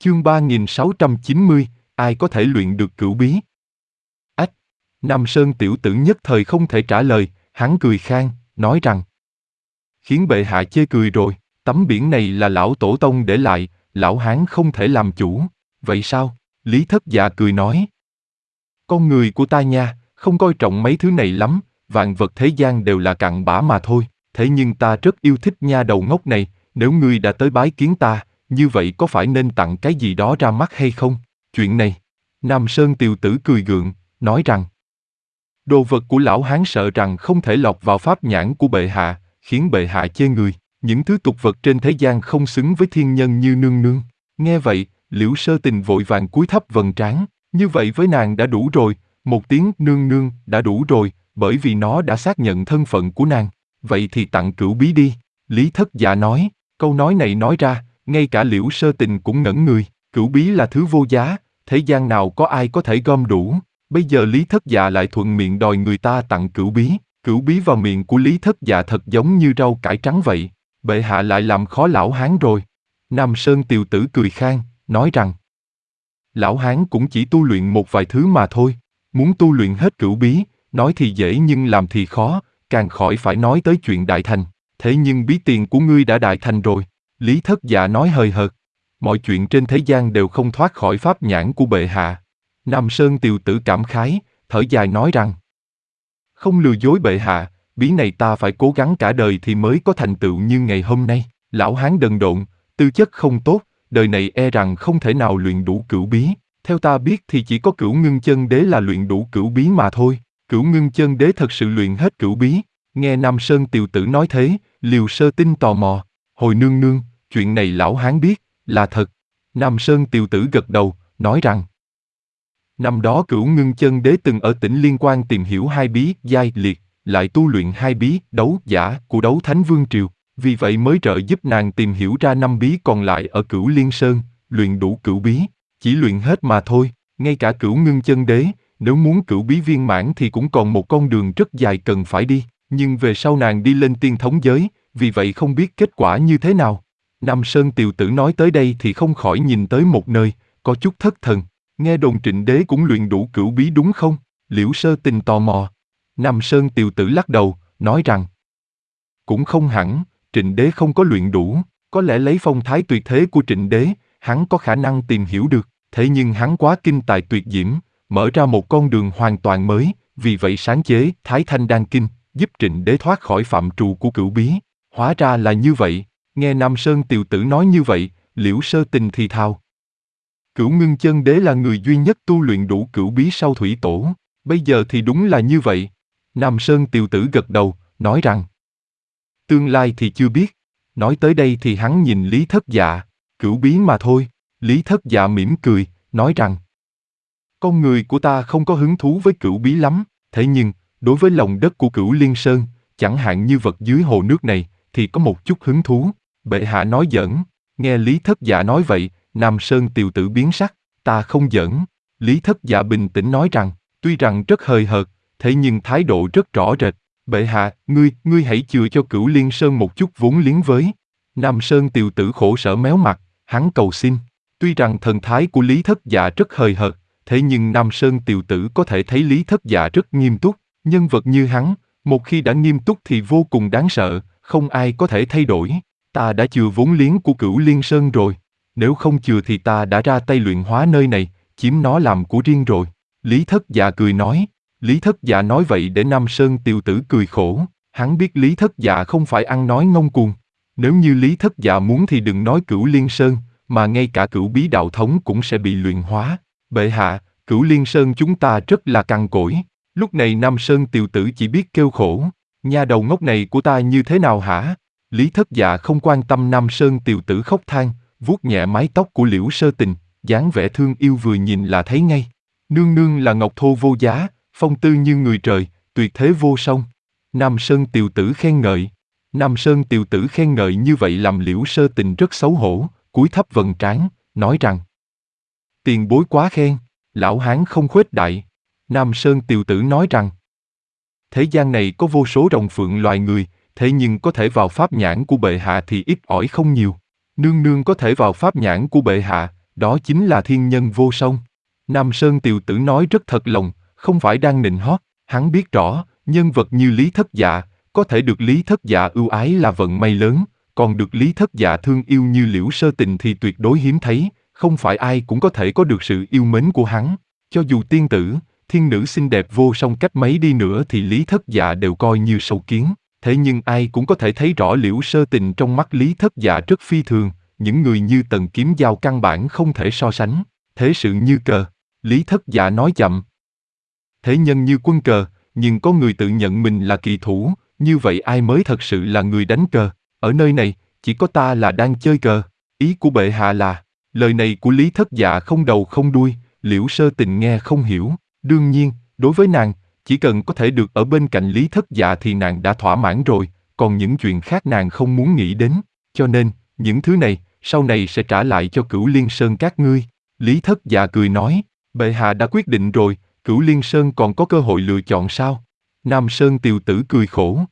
Chương 3690, ai có thể luyện được cửu bí? Ách! Nam Sơn tiểu tử nhất thời không thể trả lời, hắn cười khan, nói rằng: khiến bệ hạ chê cười rồi, tấm biển này là lão tổ tông để lại, lão hán không thể làm chủ. Vậy sao? Lý Thất Dạ cười nói: con người của ta nha, không coi trọng mấy thứ này lắm, vạn vật thế gian đều là cặn bã mà thôi, thế nhưng ta rất yêu thích nha đầu ngốc này, nếu ngươi đã tới bái kiến ta, như vậy có phải nên tặng cái gì đó ra mắt hay không? Chuyện này, Nam Sơn tiều tử cười gượng, nói rằng: đồ vật của lão hán sợ rằng không thể lọt vào pháp nhãn của bệ hạ, khiến bệ hạ chê người, những thứ tục vật trên thế gian không xứng với thiên nhân như nương nương. Nghe vậy, Liễu Sơ Tình vội vàng cúi thấp vầng trán, như vậy với nàng đã đủ rồi, một tiếng nương nương đã đủ rồi, bởi vì nó đã xác nhận thân phận của nàng. Vậy thì tặng cửu bí đi, Lý Thất Dạ nói. Câu nói này nói ra, ngay cả Liễu Sơ Tình cũng ngẩn người, cửu bí là thứ vô giá, thế gian nào có ai có thể gom đủ. Bây giờ Lý Thất Dạ lại thuận miệng đòi người ta tặng cửu bí vào miệng của Lý Thất Dạ thật giống như rau cải trắng vậy. Bệ hạ lại làm khó lão hán rồi. Nam Sơn tiều tử cười khan, nói rằng: lão hán cũng chỉ tu luyện một vài thứ mà thôi, muốn tu luyện hết cửu bí, nói thì dễ nhưng làm thì khó, càng khỏi phải nói tới chuyện đại thành. Thế nhưng bí tiền của ngươi đã đại thành rồi. Lý Thất Dạ nói hời hợt. Mọi chuyện trên thế gian đều không thoát khỏi pháp nhãn của bệ hạ. Nam Sơn tiều tử cảm khái, thở dài nói rằng: không lừa dối bệ hạ, bí này ta phải cố gắng cả đời thì mới có thành tựu như ngày hôm nay. Lão hán đần độn, tư chất không tốt, đời này e rằng không thể nào luyện đủ cửu bí. Theo ta biết thì chỉ có Cửu Ngưng Chân Đế là luyện đủ cửu bí mà thôi. Cửu Ngưng Chân Đế thật sự luyện hết cửu bí. Nghe Nam Sơn tiều tử nói thế, Liều Sơ Tinh tò mò: hồi nương nương, chuyện này lão hán biết, là thật. Nam Sơn tiều tử gật đầu, nói rằng: năm đó Cửu Ngưng Chân Đế từng ở tỉnh Liên Quan tìm hiểu hai bí giai liệt, lại tu luyện hai bí đấu giả của Đấu Thánh Vương Triều, vì vậy mới trợ giúp nàng tìm hiểu ra năm bí còn lại ở Cửu Liên Sơn, luyện đủ cửu bí, chỉ luyện hết mà thôi. Ngay cả Cửu Ngưng Chân Đế, nếu muốn cửu bí viên mãn thì cũng còn một con đường rất dài cần phải đi, nhưng về sau nàng đi lên tiên thống giới, vì vậy không biết kết quả như thế nào. Nam Sơn tiều tử nói tới đây thì không khỏi nhìn tới một nơi, có chút thất thần. Nghe đồn Trịnh Đế cũng luyện đủ cửu bí đúng không? Liễu Sơ Tình tò mò. Nam Sơn tiều tử lắc đầu, nói rằng: cũng không hẳn, Trịnh Đế không có luyện đủ, có lẽ lấy phong thái tuyệt thế của Trịnh Đế, hắn có khả năng tìm hiểu được, thế nhưng hắn quá kinh tài tuyệt diễm, mở ra một con đường hoàn toàn mới, vì vậy sáng chế Thái Thanh Đan Kinh, giúp Trịnh Đế thoát khỏi phạm trù của cửu bí. Hóa ra là như vậy. Nghe Nam Sơn tiều tử nói như vậy, Liễu Sơ Tình thì thào: Cửu Ngưng Chân Đế là người duy nhất tu luyện đủ cửu bí sau thủy tổ, bây giờ thì đúng là như vậy. Nam Sơn tiều tử gật đầu, nói rằng: tương lai thì chưa biết. Nói tới đây thì hắn nhìn Lý Thất Dạ: cửu bí mà thôi. Lý Thất Dạ mỉm cười, nói rằng: con người của ta không có hứng thú với cửu bí lắm, thế nhưng, đối với lòng đất của Cửu Liên Sơn, chẳng hạn như vật dưới hồ nước này, thì có một chút hứng thú. Bệ hạ nói giỡn. Nghe Lý Thất Dạ nói vậy, Nam Sơn tiều tử biến sắc: ta không giỡn. Lý Thất Dạ bình tĩnh nói rằng, tuy rằng rất hời hợt, thế nhưng thái độ rất rõ rệt. Bệ hạ, ngươi hãy chừa cho Cửu Liên Sơn một chút vốn liếng với. Nam Sơn tiều tử khổ sở méo mặt, hắn cầu xin. Tuy rằng thần thái của Lý Thất Dạ rất hời hợt, thế nhưng Nam Sơn tiều tử có thể thấy Lý Thất Dạ rất nghiêm túc. Nhân vật như hắn, một khi đã nghiêm túc thì vô cùng đáng sợ, không ai có thể thay đổi. Ta đã chừa vốn liếng của Cửu Liên Sơn rồi. Nếu không chừa thì ta đã ra tay luyện hóa nơi này, chiếm nó làm của riêng rồi. Lý Thất Dạ cười nói. Lý Thất Dạ nói vậy để Nam Sơn tiều tử cười khổ. Hắn biết Lý Thất Dạ không phải ăn nói ngông cuồng. Nếu như Lý Thất Dạ muốn thì đừng nói Cửu Liên Sơn, mà ngay cả cửu bí đạo thống cũng sẽ bị luyện hóa. Bệ hạ, Cửu Liên Sơn chúng ta rất là cằn cỗi. Lúc này Nam Sơn tiều tử chỉ biết kêu khổ. Nha đầu ngốc này của ta như thế nào hả? Lý Thất Dạ không quan tâm Nam Sơn tiều tử khóc than, vuốt nhẹ mái tóc của Liễu Sơ Tình, dáng vẻ thương yêu vừa nhìn là thấy ngay. Nương nương là ngọc thô vô giá, phong tư như người trời, tuyệt thế vô song. Nam Sơn tiều tử khen ngợi. Nam Sơn tiều tử khen ngợi như vậy làm Liễu Sơ Tình rất xấu hổ, cúi thấp vầng trán, nói rằng: tiền bối quá khen, lão hán không khuếch đại. Nam Sơn tiều tử nói rằng: thế gian này có vô số rồng phượng loài người, thế nhưng có thể vào pháp nhãn của bệ hạ thì ít ỏi không nhiều. Nương nương có thể vào pháp nhãn của bệ hạ, đó chính là thiên nhân vô song. Nam Sơn Tiều Tử nói rất thật lòng, không phải đang nịnh hót, hắn biết rõ, nhân vật như Lý Thất Dạ, có thể được Lý Thất Dạ ưu ái là vận may lớn, còn được Lý Thất Dạ thương yêu như Liễu Sơ Tình thì tuyệt đối hiếm thấy, không phải ai cũng có thể có được sự yêu mến của hắn. Cho dù tiên tử, thiên nữ xinh đẹp vô song cách mấy đi nữa thì Lý Thất Dạ đều coi như sâu kiến. Thế nhưng ai cũng có thể thấy rõ Liễu Sơ Tình trong mắt Lý Thất Dạ rất phi thường, những người như Tần Kiếm Giao căn bản không thể so sánh. Thế sự như cờ, Lý Thất Dạ nói chậm. Thế nhân như quân cờ, nhưng có người tự nhận mình là kỳ thủ, như vậy ai mới thật sự là người đánh cờ? Ở nơi này, chỉ có ta là đang chơi cờ. Ý của bệ hạ là, lời này của Lý Thất Dạ không đầu không đuôi, Liễu Sơ Tình nghe không hiểu. Đương nhiên, đối với nàng, chỉ cần có thể được ở bên cạnh Lý Thất Dạ thì nàng đã thỏa mãn rồi, còn những chuyện khác nàng không muốn nghĩ đến. Cho nên, những thứ này, sau này sẽ trả lại cho Cửu Liên Sơn các ngươi. Lý Thất Dạ cười nói, bệ hạ đã quyết định rồi, Cửu Liên Sơn còn có cơ hội lựa chọn sao? Nam Sơn Tiều Tử cười khổ,